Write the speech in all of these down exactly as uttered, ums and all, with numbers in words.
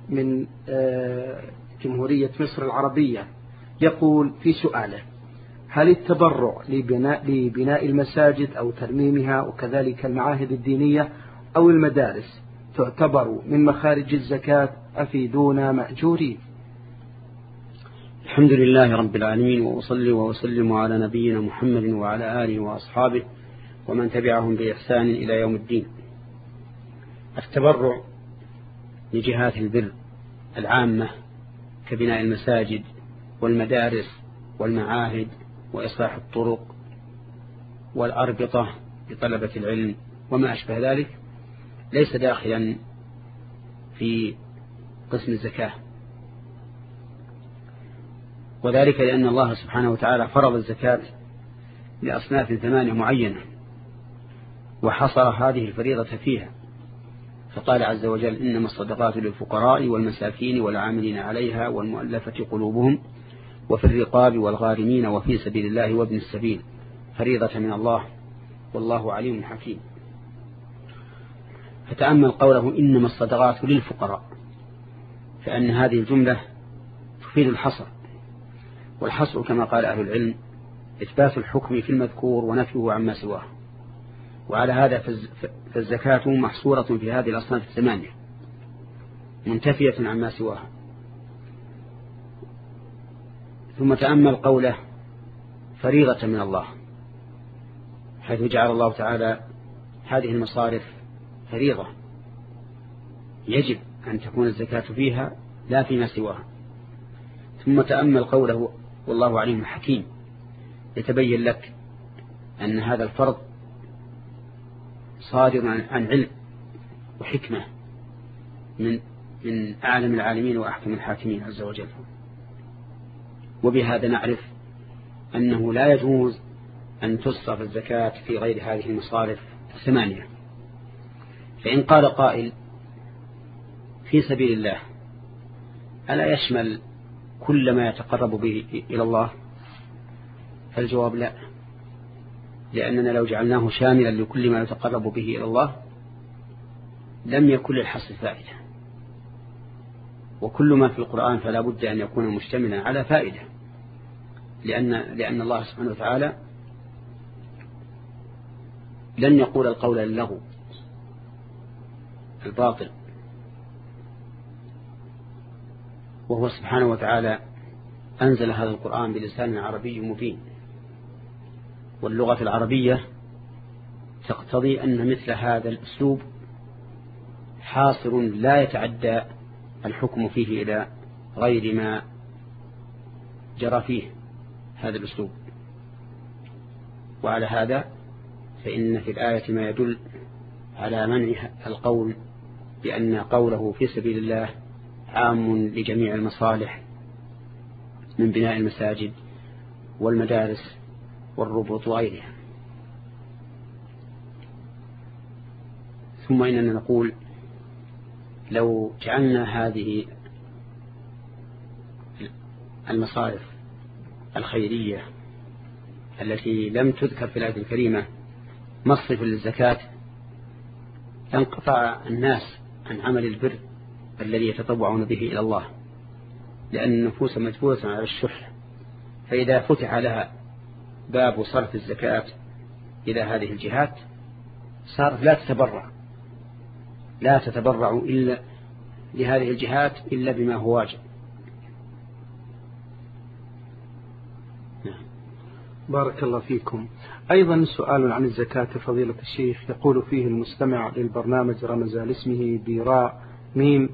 من جمهورية مصر العربية يقول في سؤاله: هل التبرع لبناء, لبناء المساجد أو ترميمها وكذلك المعاهد الدينية أو المدارس تعتبر من مخارج الزكاة؟ أفيدونا مأجورين. الحمد لله رب العالمين، وأصلي وأسلم على نبينا محمد وعلى آله وأصحابه ومن تبعهم بإحسان إلى يوم الدين. التبرع لجهات البر العامة كبناء المساجد والمدارس والمعاهد وإصلاح الطرق والأربطة لطلبة العلم وما أشبه ذلك ليس داخلا في قسم الزكاة، وذلك لأن الله سبحانه وتعالى فرض الزكاة لأصناف ثمانية معينة وحصر هذه الفريضة فيها، فقال عز وجل: إنما الصدقات للفقراء والمساكين والعاملين عليها والمؤلفة قلوبهم وفي الرقاب والغارمين وفي سبيل الله وابن السبيل فريضة من الله والله عليم حكيم. فتأمل قوله إنما الصدقات للفقراء، فأن هذه الجملة تفيد الحصر، والحصر كما قال أهل العلم إثبات الحكم في المذكور ونفيه عما سواه، وعلى هذا فالزكاة محصورة في هذه الأصناف الثمانية منتفية عما سواها. ثم تأمل قوله فريضة من الله، حيث جعل الله تعالى هذه المصارف فريضة يجب أن تكون الزكاة فيها لا فيما سواها. ثم تأمل قوله والله عليم حكيم، يتبين لك أن هذا الفرض صادر عن علم وحكمة من من أعلم العالمين وأحكم الحاكمين عز وجل. وبهذا نعرف أنه لا يجوز أن تصرف الزكاة في غير هذه المصارف الثمانية. فإن قال قائل في سبيل الله ألا يشمل كل ما يتقرب به إلى الله؟ فالجواب لا، لأننا لو جعلناه شاملا لكل ما يتقرب به إلى الله لم يكن للحصر فائدة، وكل ما في القرآن فلا بد أن يكون مشتملا على فائدة، لأن, لأن الله سبحانه وتعالى لن يقول القول اللغو الباطل، وهو سبحانه وتعالى أنزل هذا القرآن بلسان عربي مبين، واللغة العربية تقتضي أن مثل هذا الأسلوب حاصر لا يتعدى الحكم فيه إلى غير ما جرى فيه هذا الأسلوب. وعلى هذا فإن في الآية ما يدل على منع القول بأن قوله في سبيل الله عام لجميع المصالح من بناء المساجد والمدارس والربط وغيرها. ثم إننا نقول لو جعلنا هذه المصارف الخيرية التي لم تذكر في الآية الكريمة مصرف للزكاة لانقطع الناس عن عمل البر الذي يتطوعون به إلى الله، لأن النفوس مجبولة على الشح، فإذا فتح لها باب صرف الزكاة إلى هذه الجهات صارت لا تتبرع لا تتبرع إلا لهذه الجهات إلا بما هو واجب. بارك الله فيكم. أيضا سؤال عن الزكاة فضيلة الشيخ، يقول فيه المستمع للبرنامج رمز لاسمه براء ميم: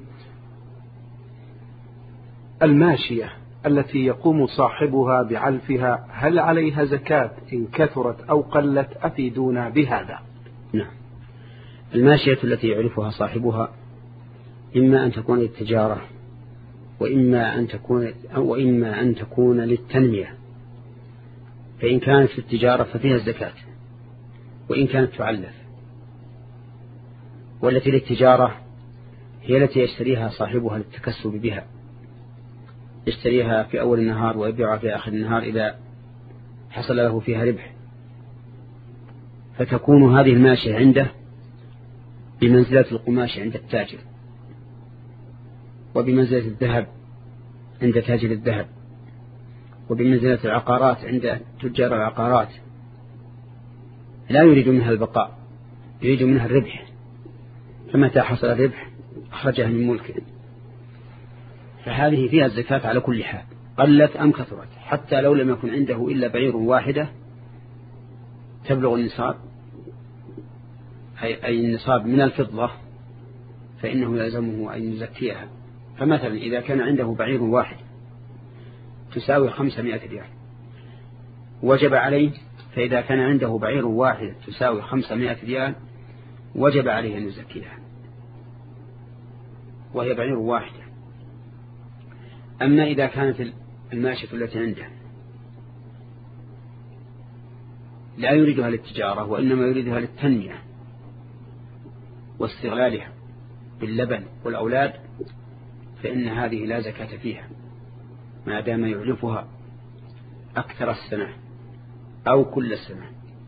الماشية التي يقوم صاحبها بعلفها هل عليها زكاة إن كثرت أو قلت؟ أفيدونا بهذا. نعم، الماشية التي يعرفها صاحبها إما أن تكون للتجارة وإما أن تكون وإما أن تكون للتنمية، فإن كانت للتجارة ففيها الزكاة وإن كانت تعلف. والتي للتجارة هي التي يشتريها صاحبها للتكسب بها، يشتريها في أول النهار ويبيعها في آخر النهار إذا حصل له فيها ربح، فتكون هذه الماشية عنده بمنزلة القماش عند التاجر. وبمنزلة الذهب عند تاجر الذهب، وبمنزلة العقارات عند تجار العقارات، لا يريد منها البقاء، يريد منها الربح، فمتى حصل الربح أخرجها من ملكه. فهذه فيها الزكاة على كل حال، قلت أم كثرت، حتى لو لم يكن عنده إلا بعير واحدة تبلغ النصاب، أي النصاب من الفضة، فإنه يلزمه أن يزكيها. فمثلا إذا كان عنده بعير واحد تساوي خمسمائة ريال وجب عليه، فإذا كان عنده بعير واحد تساوي خمسمائة ريال وجب عليه أن يزكيها، وهي بعير واحدة. أما إذا كانت الماشية التي عنده لا يريدها للتجارة وإنما يريدها للتنمية واستغلالها باللبن والأولاد، فإن هذه لا زكاة فيها ما دام يعلفها أكثر السنة أو كل السنة،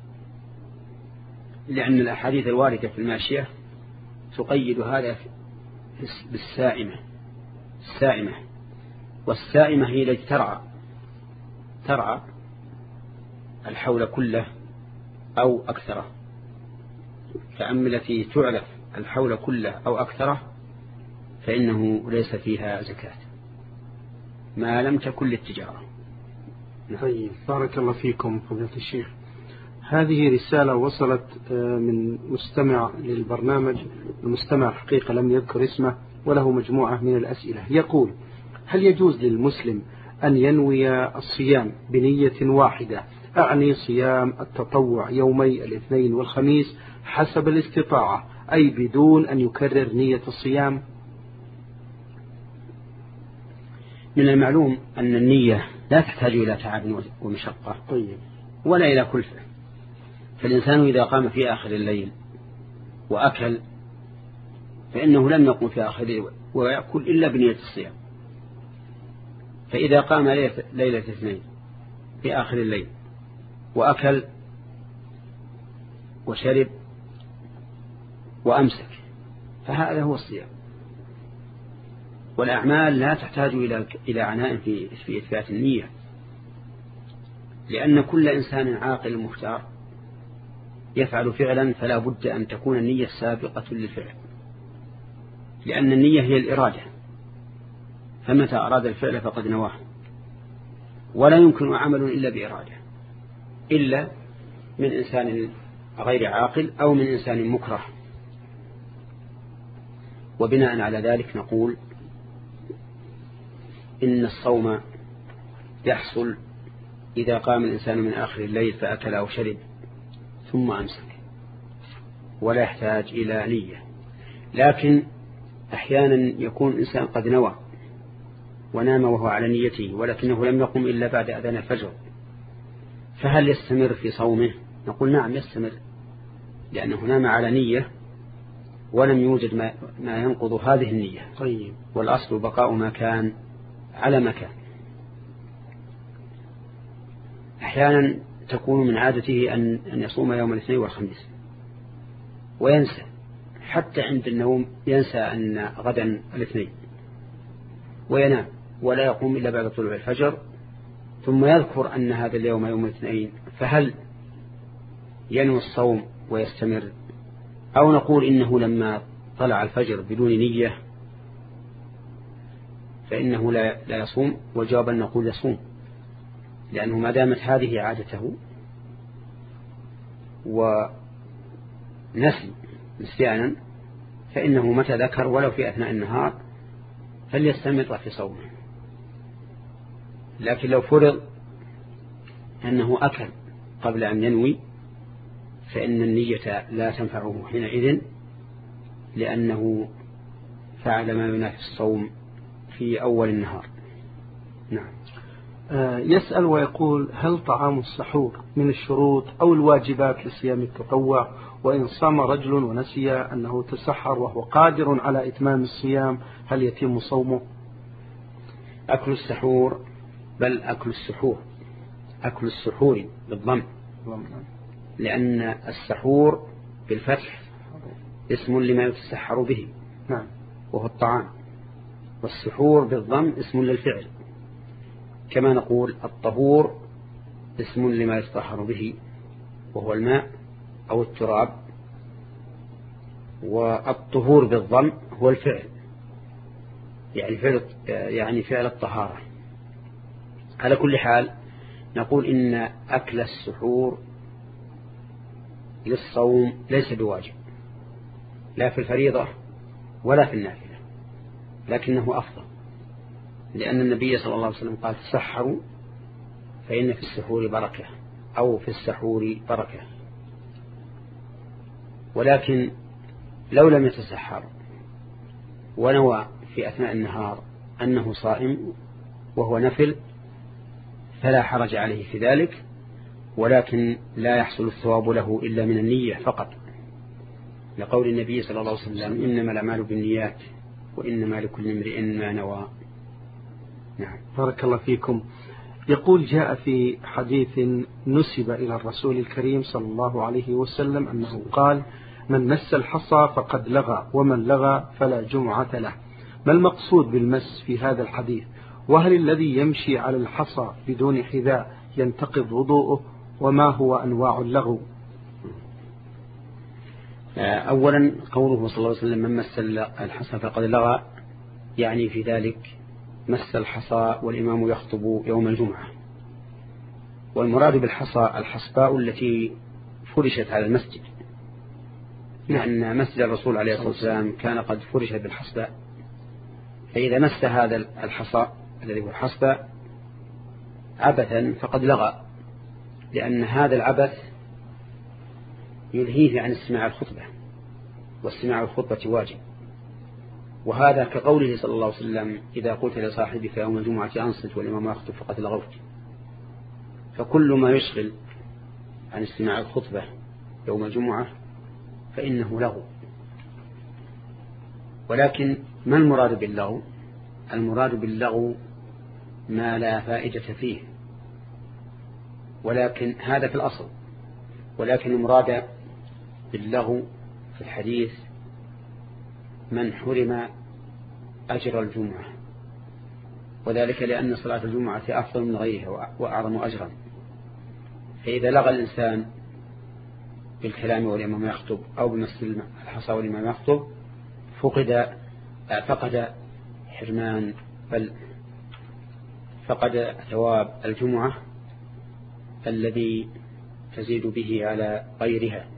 لأن الأحاديث الواردة في الماشية تقيد هذا بالسائمة. السائمة والسائمة هي التي ترعى ترعى الحول كله أو أكثره، فأما التي تعلف الحول كله أو أكثره فإنه ليس فيها زكاة ما لم تكن للتجارة. طيب، بارك الله فيكم فضيلة الشيخ. هذه رسالة وصلت من مستمع للبرنامج، المستمع حقيقة لم يذكر اسمه، وله مجموعة من الأسئلة. يقول: هل يجوز للمسلم أن ينوي الصيام بنية واحدة، أعني صيام التطوع يومي الاثنين والخميس حسب الاستطاعة، أي بدون أن يكرر نية الصيام؟ من المعلوم أن النية لا تحتاج إلى تعب ومشقة طيب. ولا إلى كلفة، فالإنسان إذا قام في آخر الليل وأكل فإنه لم يقم في آخر الليل ويأكل إلا بنية الصيام. فإذا قام ليلة اثنين في آخر الليل وأكل وشرب وأمسك فهذا هو الصيام. والأعمال لا تحتاج إلى إلى عناء في في إثبات النية، لأن كل إنسان عاقل مختار يفعل فعلا فلا بد أن تكون النية سابقة للفعل، لأن النية هي الإرادة، فمتى أراد الفعل فقد نواه، ولا يمكن عمل إلا بإرادة، إلا من إنسان غير عاقل أو من إنسان مكره. وبناء على ذلك نقول إن الصوم يحصل إذا قام الإنسان من آخر الليل فأكل أو شرب ثم أمسك، ولا يحتاج إلى نية. لكن أحيانا يكون الإنسان قد نوى ونام وهو على نيته ولكنه لم يقم إلا بعد أذان الفجر، فهل يستمر في صومه؟ نقول نعم يستمر، لأنه نام على نية ولم يوجد ما, ما ينقض هذه النية. طيب. والأصل بقاء ما كان على مكان. أحيانا تكون من عادته أن, أن يصوم يوم الاثنين والخميس وينسى، حتى عند النوم ينسى أن غدا الاثنين وينام ولا يقوم إلا بعد طلوع الفجر، ثم يذكر أن هذا اليوم يوم الاثنين، فهل ينوي الصوم ويستمر، أو نقول إنه لما طلع الفجر بدون نية فإنه لا لا يصوم؟ والجواب أن نقول يصوم، لأنه ما دامت هذه عادته ونسي نسيانا فإنه متى ذكر ولو في أثناء النهار فليستمر في صومه. لكن لو فرض أنه أكل قبل أن ينوي فإن النية لا تنفعه حينئذ، لأنه فعل ما ينافي الصوم في أول النهار. نعم. آه يسأل ويقول: هل طعام السحور من الشروط أو الواجبات لصيام التطوع؟ وإن صام رجل ونسي أنه تسحر وهو قادر على إتمام الصيام هل يتم صومه؟ أكل السحور، بل أكل السحور، أكل السحور بالضم، لأن السحور بالفتح اسم لما يتسحر به، نعم، وهو الطعام. والسحور بالضم اسم للفعل، كما نقول الطهور اسم لما يستطهر به وهو الماء أو التراب، والطهور بالضم هو الفعل، يعني فعل يعني فعل الطهارة. على كل حال نقول إن أكل السحور للصوم ليس بواجب لا في الفريضة ولا في النافلة، لكنه أفضل، لأن النبي صلى الله عليه وسلم قال تسحروا فإن في السحور بركة أو في السحور بركة. ولكن لو لم يتسحر ونوى في أثناء النهار أنه صائم وهو نفل فلا حرج عليه في ذلك، ولكن لا يحصل الثواب له إلا من النية فقط، لقول النبي صلى الله عليه وسلم إنما الأعمال بالنيات وإنما لكل امرئ ما نوى. نعم. بارك الله فيكم. يقول جاء في حديث نسب إلى الرسول الكريم صلى الله عليه وسلم أنه قال من مس الحصى فقد لغى ومن لغى فلا جمعة له. ما المقصود بالمس في هذا الحديث؟ وهل الذي يمشي على الحصى بدون حذاء ينتقض وضوءه؟ وما هو أنواع اللغو؟ أولا قوله صلى الله عليه وسلم من مس الحصى فقد لغى، يعني في ذلك مس الحصى والإمام يخطب يوم الجمعة، والمراد بالحصى الحصباء التي فرشت على المسجد، لأن مسجد الرسول عليه الصلاة والسلام كان قد فرش بالحصباء، فإذا مس هذا الحصى الذي هو الحصباء عبثا فقد لغى، لأن هذا العبث يلهيه عن استماع الخطبة، واستماع الخطبة واجب. وهذا كقوله صلى الله عليه وسلم إذا قلت لصاحبك يوم الجمعة أنصت والإمام يخطب فقد لغوت. فكل ما يشغل عن استماع الخطبة يوم الجمعة فإنه لغو. ولكن ما المراد باللغو؟ المراد باللغو ما لا فائدة فيه، ولكن هذا في الأصل. ولكن المراد باللغو في الحديث من حرم أجر الجمعة، وذلك لأن صلاة الجمعة أفضل من غيرها وأعظم أجرا. فإذا لغى الإنسان بالكلام والإمام يخطب أو بمس الحصى والإمام يخطب فقد فقد حرمان بل فقد ثواب الجمعة الذي تزيد به على غيرها.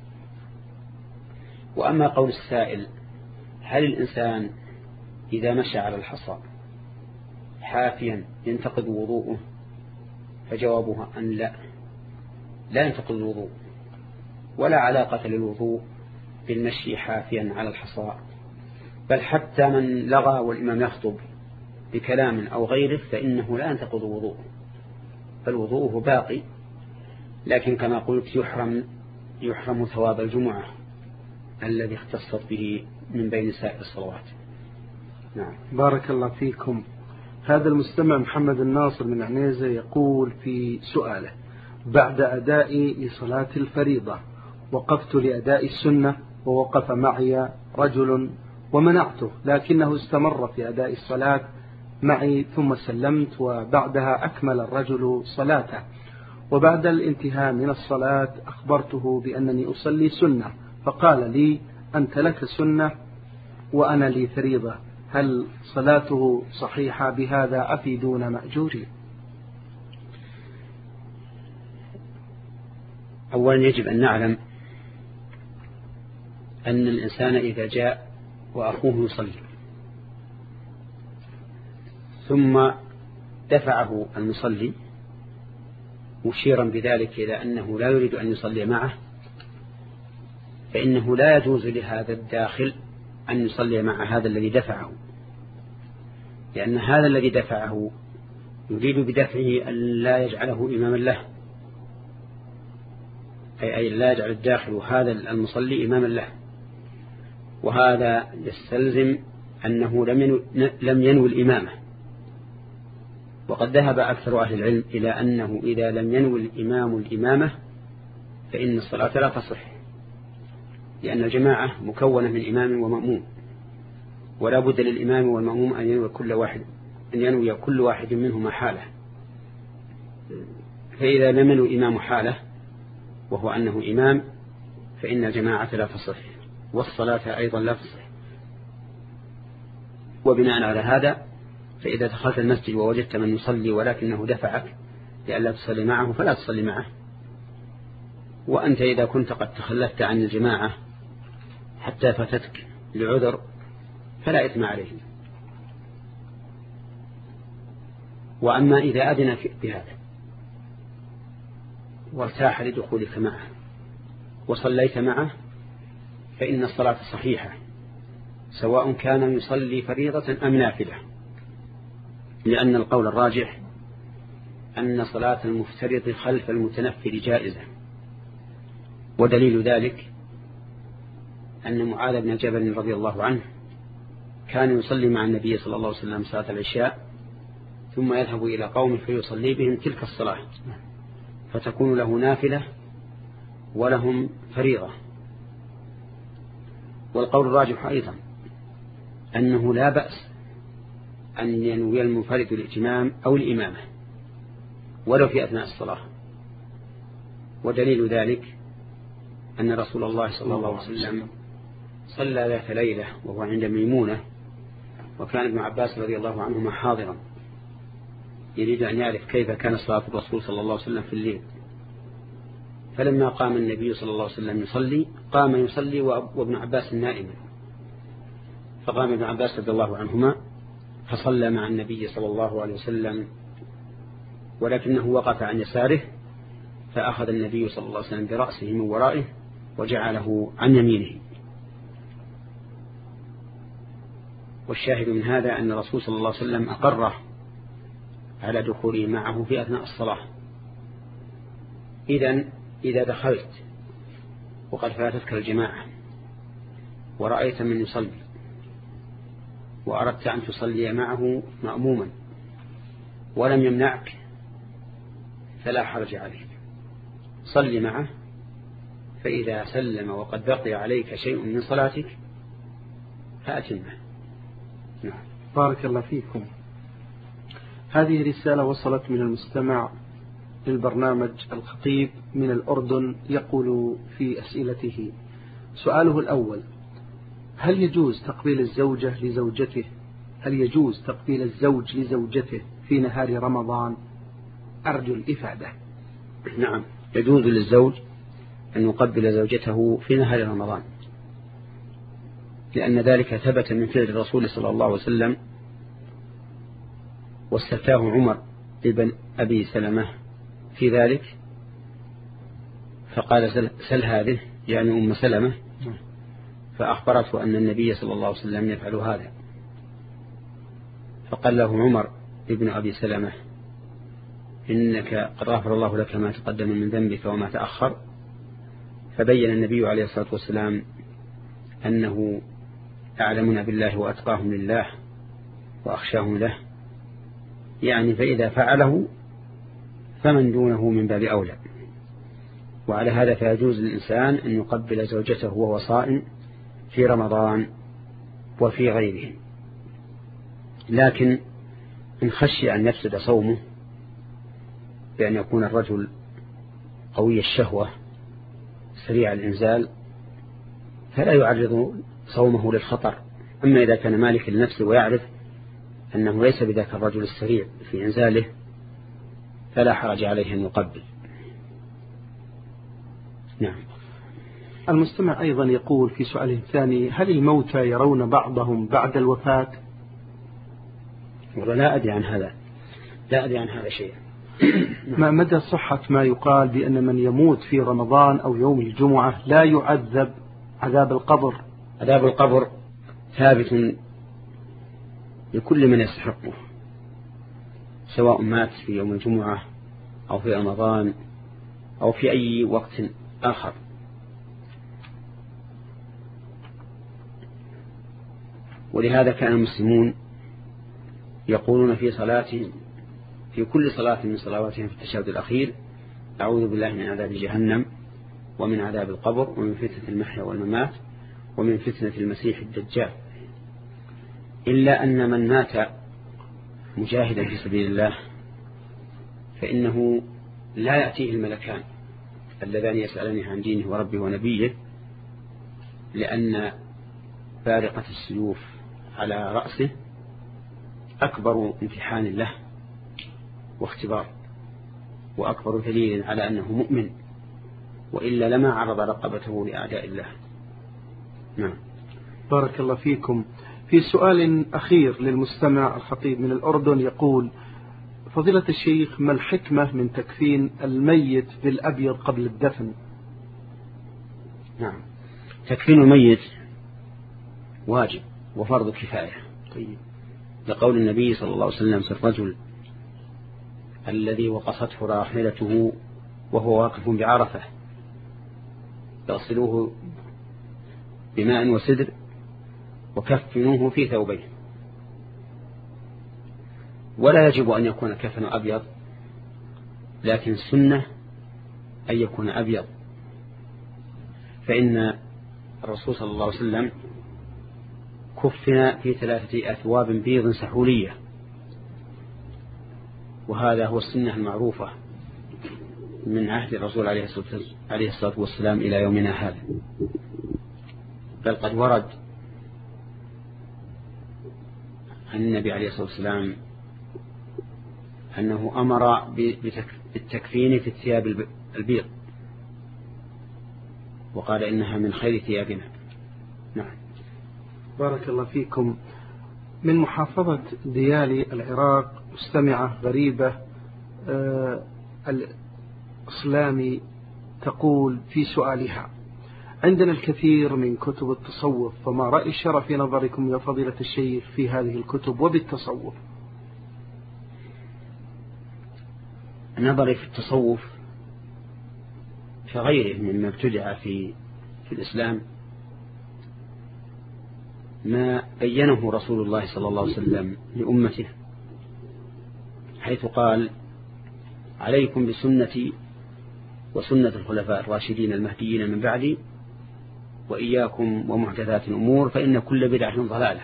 وأما قول السائل هل الإنسان إذا مشى على الحصى حافيا ينتقض وضوءه؟ فجوابها أن لا لا ينتقض الوضوء، ولا علاقة للوضوء بالمشي حافيا على الحصى، بل حتى من لغى والإمام يخطب بكلام أو غيره فإنه لا ينتقض وضوءه، فالوضوء باقي، لكن كما قلت يحرم يحرم ثواب الجمعة الذي اختصت به من بين سائر الصلوات. نعم. بارك الله فيكم. هذا المستمع محمد الناصر من عنيزة يقول في سؤاله بعد أدائي لصلاة الفريضة وقفت لأداء السنة ووقف معي رجل ومنعته، لكنه استمر في أداء الصلاة معي ثم سلمت وبعدها أكمل الرجل صلاته، وبعد الانتهاء من الصلاة أخبرته بأنني أصلي سنة فقال لي أنت لك سنة وأنا لي فريضة، هل صلاته صحيحة بهذا أفيدون مأجوري؟ أولا يجب أن نعلم أن الإنسان إذا جاء وأخوه يصلي ثم دفعه المصلي مشيرا بذلك إلى أنه لا يريد أن يصلي معه، فإنه لا يجوز لهذا الداخل أن يصلي مع هذا الذي دفعه، لأن هذا الذي دفعه يريد بدفعه أن لا يجعله إماما له، أي لا يجعل الداخل هذا المصلي إماما له، وهذا يستلزم أنه لم ينوي الإمامة. وقد ذهب أكثر أهل العلم إلى أنه إذا لم ينوي الإمام الإمامة فإن الصلاة لا تصح، لأن الجماعة مكونة من إمام ومأموم، ولا بد للإمام والمأموم أن ينوي كل واحد أن ينوي كل واحد منهما حالة. فإذا لم ينوي إمام حالة وهو أنه إمام فإن الجماعة لا تصح والصلاة أيضا لا تصح. وبناء على هذا فإذا دخلت المسجد ووجدت من يصلي ولكنه دفعك لئلا تصلي معه فلا تصلي معه. وأنت إذا كنت قد تخلفت عن الجماعة حتى فتتك لعذر فلا إثم عليه. وأما إذا أذن بهذا وارتاح لدخولك معه وصليت معه فإن الصلاة صحيحة سواء كان يصلي فريضة أم نافلة، لأن القول الراجح أن صلاة المفترض خلف المتنفل جائزة. ودليل ذلك أن معاذ بن جبل رضي الله عنه كان يصلي مع النبي صلى الله عليه وسلم صلاة العشاء ثم يذهب إلى قوم فيصلي بهم تلك الصلاة فتكون له نافلة ولهم فريضة. والقول الراجح أيضا أنه لا بأس أن ينوي المنفرد الائتمام أو الإمامة ولو في أثناء الصلاة. ودليل ذلك أن رسول الله صلى الله عليه وسلم صلى ذات ليلة وهو عند ميمونة وكان ابن عباس رضي الله عنهما حاضرا يريد أن يعرف كيف كان صلاة الرسول صلى الله عليه وسلم في الليل. فلما قام النبي صلى الله عليه وسلم يصلي قام يصلي وابن عباس نائما، فقام ابن عباس رضي الله عنهما فصلى مع النبي صلى الله عليه وسلم ولكنه وقف عن يساره فأخذ النبي صلى الله عليه وسلم برأسه من ورائه وجعله عن يمينه. والشاهد من هذا أن الرسول صلى الله عليه وسلم أقره على دخوله معه في أثناء الصلاة. إذن إذا دخلت وقد فاتتك الجماعة ورأيت من يصلي وأردت أن تصلي معه مأموما ولم يمنعك فلا حرج عليك، صلي معه، فإذا سلم وقد بقي عليك شيء من صلاتك فأتمه. نعم. بارك الله فيكم. هذه رسالة وصلت من المستمع للبرنامج الخطيب من الأردن، يقول في أسئلته: سؤاله الأول: هل يجوز تقبيل الزوجة لزوجته هل يجوز تقبيل الزوج لزوجته في نهار رمضان؟ أرجو الإفادة. نعم، يجوز للزوج أن يقبل زوجته في نهار رمضان، لأن ذلك ثبت من فعل الرسول صلى الله عليه وسلم، واستفتاه عمر ابن أبي سلمة في ذلك فقال: سل, سل هذه، يعني أم سلمة، فأخبرته أن النبي صلى الله عليه وسلم يفعل هذا. فقال له عمر ابن أبي سلمة: إنك قد غفر الله لك ما تقدم من ذنبك وما تأخر. فبين النبي عليه الصلاة والسلام أنه أعلمنا بالله وأتقاهم لله وأخشاهم له، يعني فإذا فعله فمن دونه من باب أولى. وعلى هذا فيجوز للإنسان أن يقبل زوجته وهو صائم في رمضان وفي غيره، لكن إن خشي أن يفسد صومه بأن يكون الرجل قوي الشهوة سريع الإنزال فلا يعرض صومه للخطر. أما إذا كان مالك لنفسه ويعرف أنه ليس بذاك الرجل السريع في إنزاله فلا حرج عليه أن يقبل. نعم. المستمع أيضا يقول في سؤاله الثاني: هل الموتى يرون بعضهم بعد الوفاة؟ لا أدري عن هذا لا أدري عن هذا شيء. ما مدى صحة ما يقال بأن من يموت في رمضان أو يوم الجمعة لا يعذب عذاب القبر؟ عذاب القبر ثابت لكل من يستحقه، سواء مات في يوم الجمعة أو في رمضان أو في أي وقت آخر. ولهذا كان المسلمون يقولون في صلاتهم في كل صلاة من صلواتهم في التشهد الأخير: أعوذ بالله من عذاب جهنم ومن عذاب القبر ومن فتنة المحيا والممات ومن فتنة المسيح الدجال. إلا أن من مات مجاهدا في سبيل الله فإنه لا يأتيه الملكان اللذان يسألانه عن دينه وربه ونبيه، لأن بارقة السيوف على رأسه أكبر امتحان له واختبار، وأكبر دليل على أنه مؤمن، وإلا لما عرض رقبته لأعداء الله. نعم. بارك الله فيكم. في سؤال أخير للمستمع الخطيب من الأردن يقول: فضيلة الشيخ، ما الحكمة من تكفين الميت بالأبيض قبل الدفن؟ نعم، تكفين الميت واجب وفرض كفاية. طيب. لقول النبي صلى الله عليه وسلم في الرجل الذي وقصته راحلته وهو واقف بعرفة: يغسلوه بماء وسدر وكفنوه في ثوبين. ولا يجب أن يكون كفن أبيض، لكن السنة أن يكون أبيض، فإن الرسول صلى الله عليه وسلم كفن في ثلاثة أثواب بيض سحولية، وهذا هو السنة المعروفة من عهد الرسول عليه الصلاة والسلام إلى يومنا هذا. بل قد ورد عن النبي عليه الصلاة والسلام أنه أمر بالتكفين في الثياب البيض، وقال إنها من خير ثيابنا. نعم. بارك الله فيكم. من محافظة ديالي العراق مستمعة غريبة آه الإسلامي تقول في سؤالها: عندنا الكثير من كتب التصوف، فما رأي الشرع في نظركم يا فضيلة الشيخ في هذه الكتب وبالتصوف؟ نظري في التصوف كغيره مما ابتدع في في الإسلام ما بينه رسول الله صلى الله عليه وسلم لأمته، حيث قال: عليكم بسنتي وسنة الخلفاء الراشدين المهديين من بعدي وإياكم ومحدثات الأمور فإن كل بدعة ضلالة.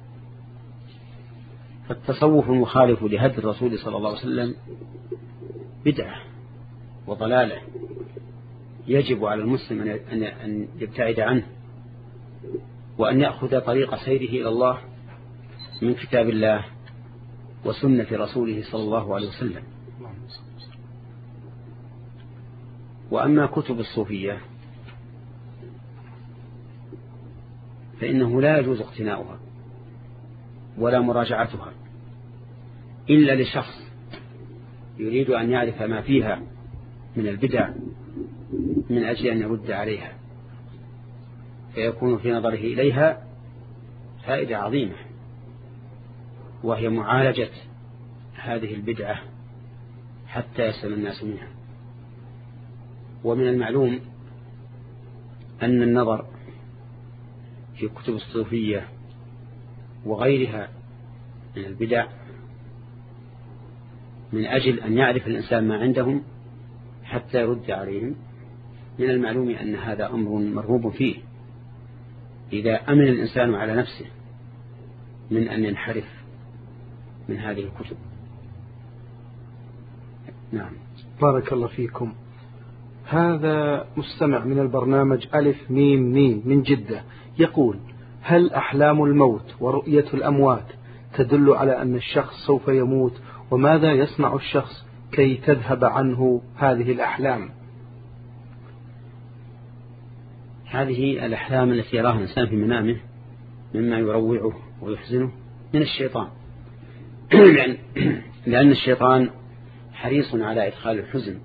فالتصوف المخالف لهدي الرسول صلى الله عليه وسلم بدعة وضلالة، يجب على المسلم أن يبتعد عنه، وأن يأخذ طريق سيره إلى الله من كتاب الله وسنة رسوله صلى الله عليه وسلم. وأما كتب الصوفية فإنه لا يجوز اقتناؤها ولا مراجعتها إلا لشخص يريد أن يعرف ما فيها من البدع من أجل أن يرد عليها، فيكون في نظره إليها فائدة عظيمة، وهي معالجة هذه البدعة حتى يسلم الناس منها. ومن المعلوم أن النظر في كتب الصوفية وغيرها من البدع من أجل أن يعرف الإنسان ما عندهم حتى يرد عليهم، من المعلوم أن هذا أمر مرغوب فيه إذا أمن الإنسان على نفسه من أن ينحرف من هذه الكتب. نعم. بارك الله فيكم. هذا مستمع من البرنامج ألف ميم ميم من جدة يقول: هل أحلام الموت ورؤية الأموات تدل على أن الشخص سوف يموت؟ وماذا يصنع الشخص كي تذهب عنه هذه الأحلام؟ هذه الأحلام التي يراها الإنسان في منامه مما يروعه ويحزنه من الشيطان، لأن الشيطان حريص على إدخال الحزن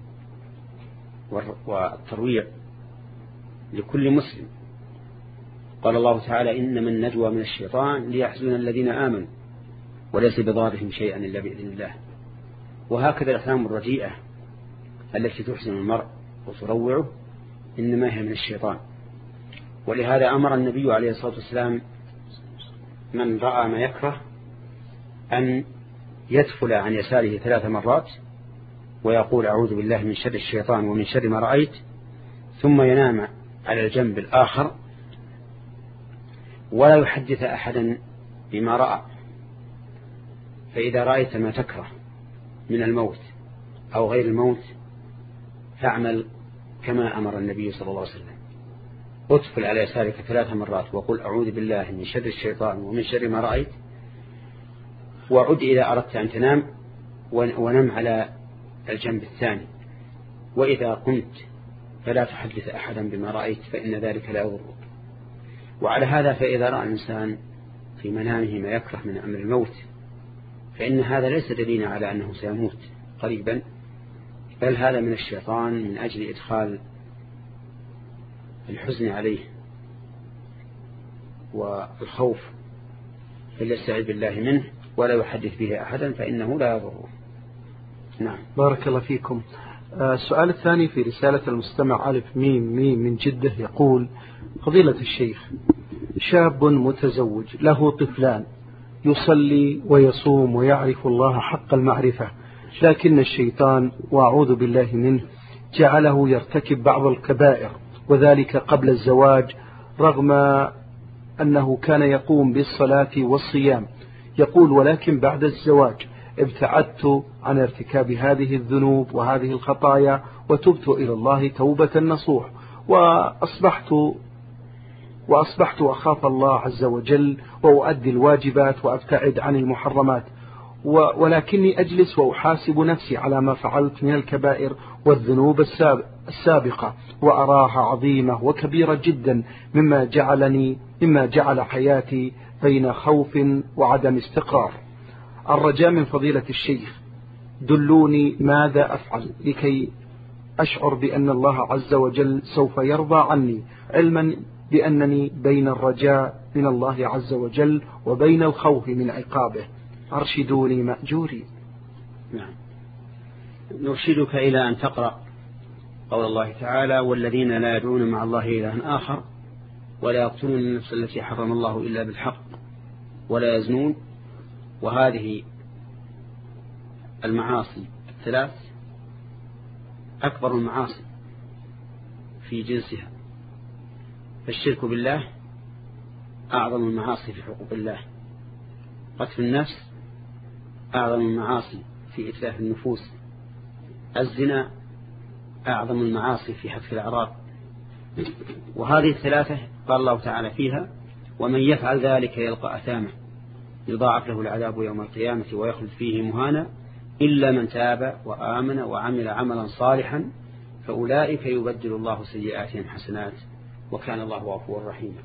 والترويع لكل مسلم. قال الله تعالى: إنما النجوى من الشيطان ليحزن الذين آمنوا وليس بضارهم شيئا إلا بإذن الله. وهكذا الأحلام الرديئة التي تحزن المرء وتروعه إنما هي من الشيطان. ولهذا أمر النبي عليه الصلاة والسلام من رأى ما يكره أن يدفل عن يساره ثلاث مرات ويقول: أعوذ بالله من شر الشيطان ومن شر ما رأيت، ثم ينام على الجنب الآخر ولا يحدث أحدا بما رأى. فإذا رأيت ما تكره من الموت أو غير الموت فاعمل كما أمر النبي صلى الله عليه وسلم، ادخل على يسارك ثلاث مرات وقل أعوذ بالله من شر الشيطان ومن شر ما رأيت، وعد إذا أردت أن تنام ونم على الجنب الثاني، وإذا قمت فلا تحدث أحدا بما رأيت فإن ذلك لا يضرك. وعلى هذا فإذا رأى الإنسان في منامه ما يكره من أمر الموت فإن هذا ليس دليلا على أنه سيموت قريبا، بل هذا من الشيطان من أجل إدخال الحزن عليه والخوف، فليستعذ بالله منه ولا يحدث به أحدا فإنه لا يضره. نعم. بارك الله فيكم. السؤال الثاني في رسالة المستمع ألف ميم ميم من جدة يقول: فضيلة الشيخ، شاب متزوج له طفلان يصلي ويصوم ويعرف الله حق المعرفة، لكن الشيطان وأعوذ بالله منه جعله يرتكب بعض الكبائر، وذلك قبل الزواج رغم أنه كان يقوم بالصلاة والصيام. يقول: ولكن بعد الزواج ابتعدت عن ارتكاب هذه الذنوب وهذه الخطايا وتبت إلى الله توبة نصوح، وأصبحت وأصبحت أخاف الله عز وجل وأؤدي الواجبات وأبتعد عن المحرمات، ولكني أجلس وأحاسب نفسي على ما فعلت من الكبائر والذنوب السابقة وأراها عظيمة وكبيرة جدا، مما جعلني مما جعل حياتي بين خوف وعدم استقرار. الرجاء من فضيلة الشيخ دلوني ماذا أفعل لكي أشعر بأن الله عز وجل سوف يرضى عني، علما بأنني بين الرجاء من الله عز وجل وبين الخوف من عقابه. أرشدوني مأجوري. نعم. نرشدك إلى أن تقرأ قول الله تعالى: والذين لا يدعون مع الله إلها آخر ولا يقتلون النفس التي حرم الله إلا بالحق ولا يزنون. وهذه المعاصي الثلاث أكبر المعاصي في جنسها، فالشرك بالله أعظم المعاصي في حقوق الله، قتل النفس أعظم المعاصي في إتلاف النفوس، الزنا أعظم المعاصي في حتف الأعراض. وهذه الثلاثة قال الله تعالى فيها: ومن يفعل ذلك يلقى أثاما يضاعف له العذاب يوم القيامة ويخلد فيه مهانا إلا من تاب وآمن وعمل عملا صالحا فأولئك يبدل الله سيئاتهم حسنات وكان الله غفورا رحيما.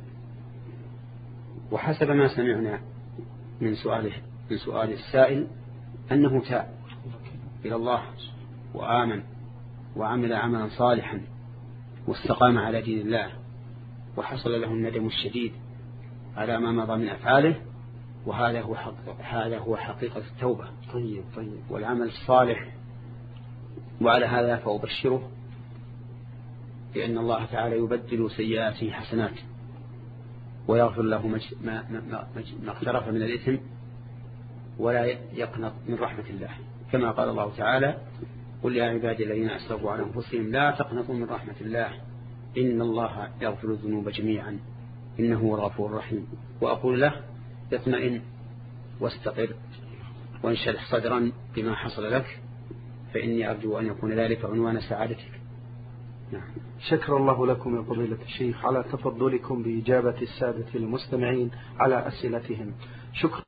وحسب ما سمعنا من سؤاله من سؤال السائل أنه تاب إلى الله وآمن وعمل عملا صالحا واستقام على دين الله وحصل له الندم الشديد على ما مضى من أفعاله، وهذا هو حقيقة هذا هو حقيقة التوبة. طيب طيب والعمل الصالح. وعلى هذا فأبشره بأن الله تعالى يبدل سيئاته حسنات ويغفر له ما ما اقترف من الإثم ولا يقنط من رحمة الله، كما قال الله تعالى: قل يا عبادي الذين أسرفوا على أنفسهم لا تقنطوا من رحمة الله إن الله يغفر الذنوب جميعا إنه هو الغفور الرحيم. وأقول له: اطمئن واستقر وانشرح صدرا بما حصل لك، فإني أرجو أن يكون ذلك عنوان سعادتك. نعم. شكر الله لكم يا فضيلة الشيخ على تفضلكم بإجابة السادة المستمعين على أسئلتهم. شكرا.